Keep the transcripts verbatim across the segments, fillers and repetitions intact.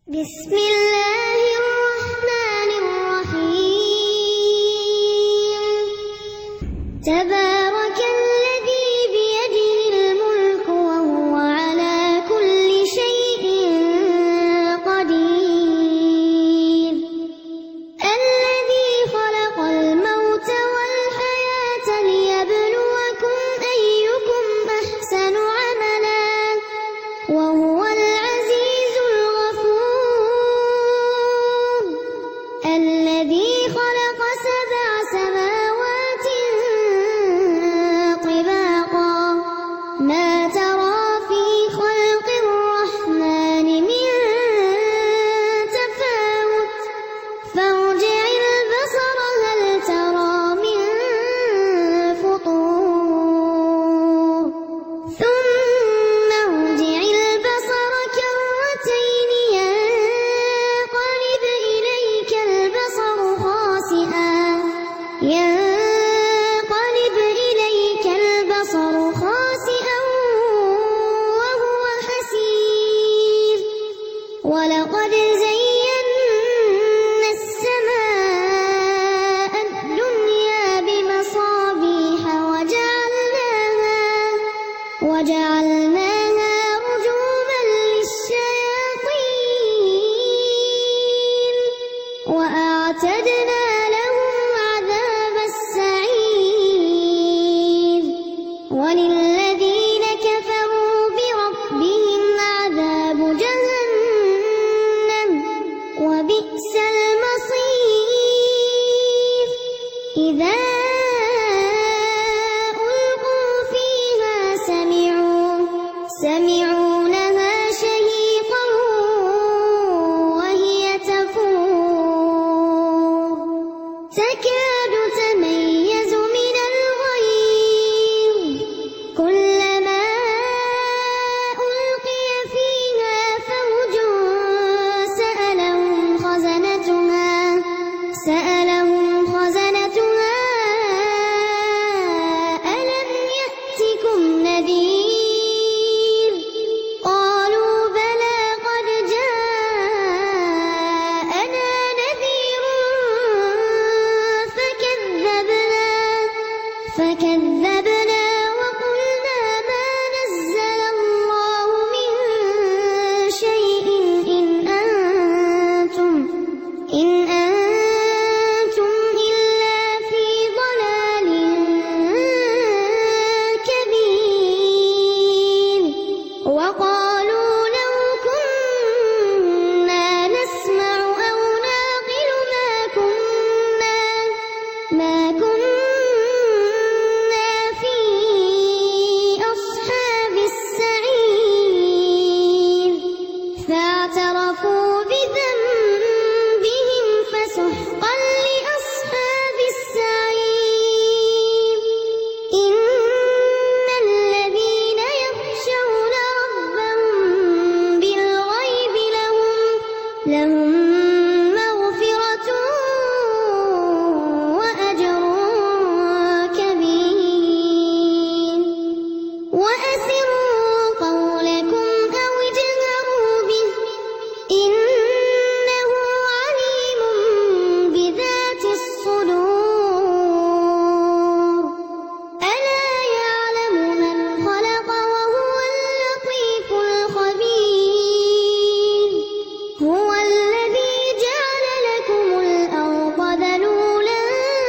بسم الله الرحمن الرحيم. تبارك الذي بيده الملك وهو على كل شيء قدير. الذي خلق الموت والحياة ليبلوكم أيكم أحسن عملا وهو العزيز الغفور. الذي خلق سبع سماوات طباقا ما ترى في خلق الرحمن من تفاوت فارجع البصر هل ترى من فطور ثم ارجع البصر كرتين ينقلب إليك البصر خاسئا ينقلب إليك البصر خاسئا وهو حسير. ولقد زينا السماء الدنيا بمصابيح وجعلناها وجعلناها رجوما للشياطين وأعتدنا لهم عذاب السعير. وللذين كفروا بربهم عذاب جهنم وبئس المصير. إذا ألقوا فيها سمعوا سمعوا لها شهيقا وهي تفور تكاد تميز من الغيظ كلما ألقي فيها فوج سألهم خزنتها سألهم خزنتها ألم يأتكم نذير قالوا بلى قد جاءنا نذير فكذبنا فكذبنا وقلنا ما نزل الله من شيء إن أنتم إن أنتم إلا في ضلال كبير. وقالوا لو كنا نسمع أو نعقل ما كنا ما كنا في أصحاب السعير. فاعترفوا بذنبهم فسحقا لأصحاب السعير. إن الذين يخشون ربهم بالغيب لهم لهم مغفرة وأجر كبير. وأسروا قولكم أو اجهروا به إنه عليم بذات الصدور. ألا يعلم من خلق وهو اللطيف الخبير. هو الذي جعل لكم الأرض ذلولا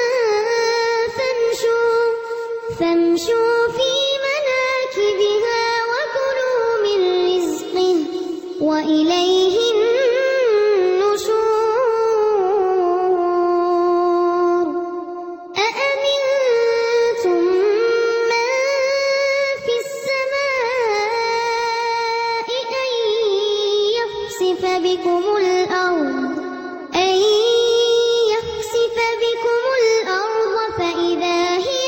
فامشوا فامشوا في مناكبها وكلوا من رزقه وإليه النشور. أأمنتم من في السماء أن يخسف بكم الأرض أن يخسف بكم الأرض فإذا هي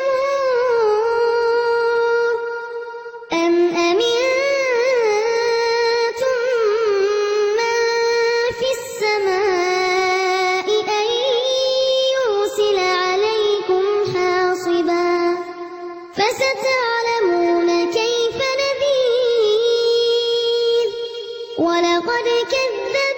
تمور أم أمنتم من في السماء أن يرسل عليكم حاصبا فستعلمون كيف نذير. ولقد كذب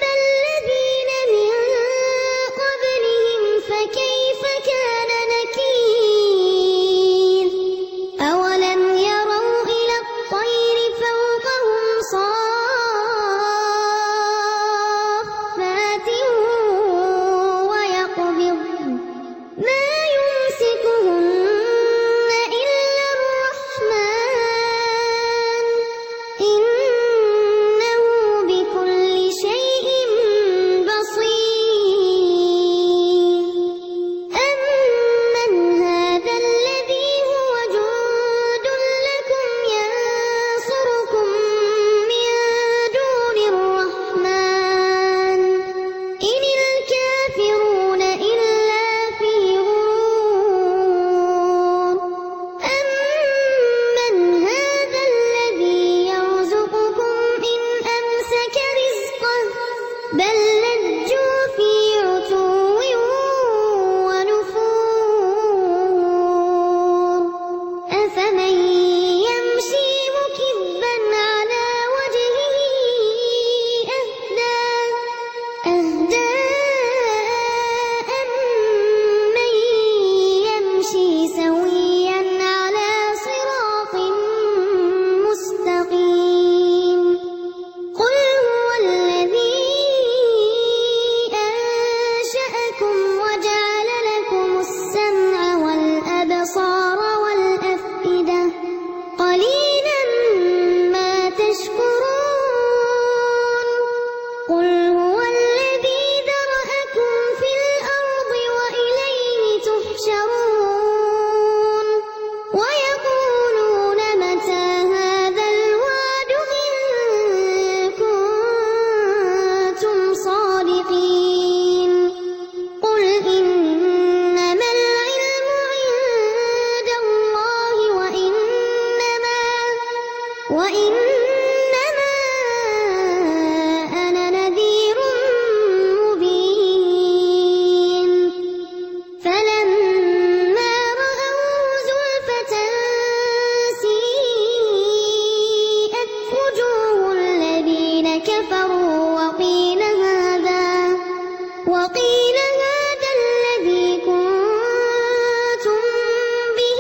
بل لجوا في عتو ونفور أفمن يمشي مكبا على وجهه أهدى أهدى أمن يمشي سويا على صراط مستقيم قل هو الذي أنشأكم وجعل لكم السمع والأبصار والأفئدة قليلا ما تشكرون قل هو الذي ذرأكم في الأرض وإليه تحشرون ويقولون متى هذا الوعد إن كنتم صادقين قل إنما العلم عند الله وإنما وإنما أنا نذير مبين فلما رأوه زلفة سيئت وجوه الذين كفروا وقيل هذا وقيل هذا الذي كنتم به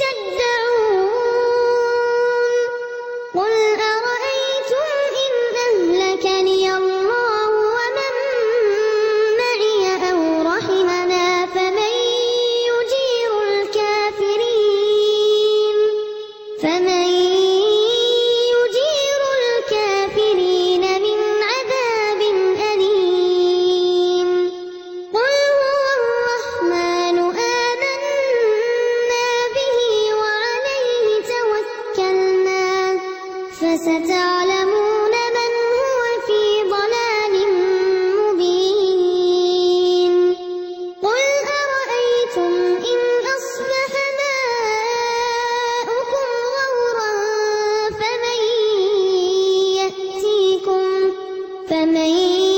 تدعون قل أرأيتم إن أهلكني الله ومن معي أو رحمنا فمن يجير الكافرين فمن يجير الكافرين من عذاب أليم قل هو الرحمن آمنا به وعليه توكلنا فستعلمون من هو في ضلال مبين قل أرأيتم إن أصبح ماؤكم غورا فمن يأتيكم فمن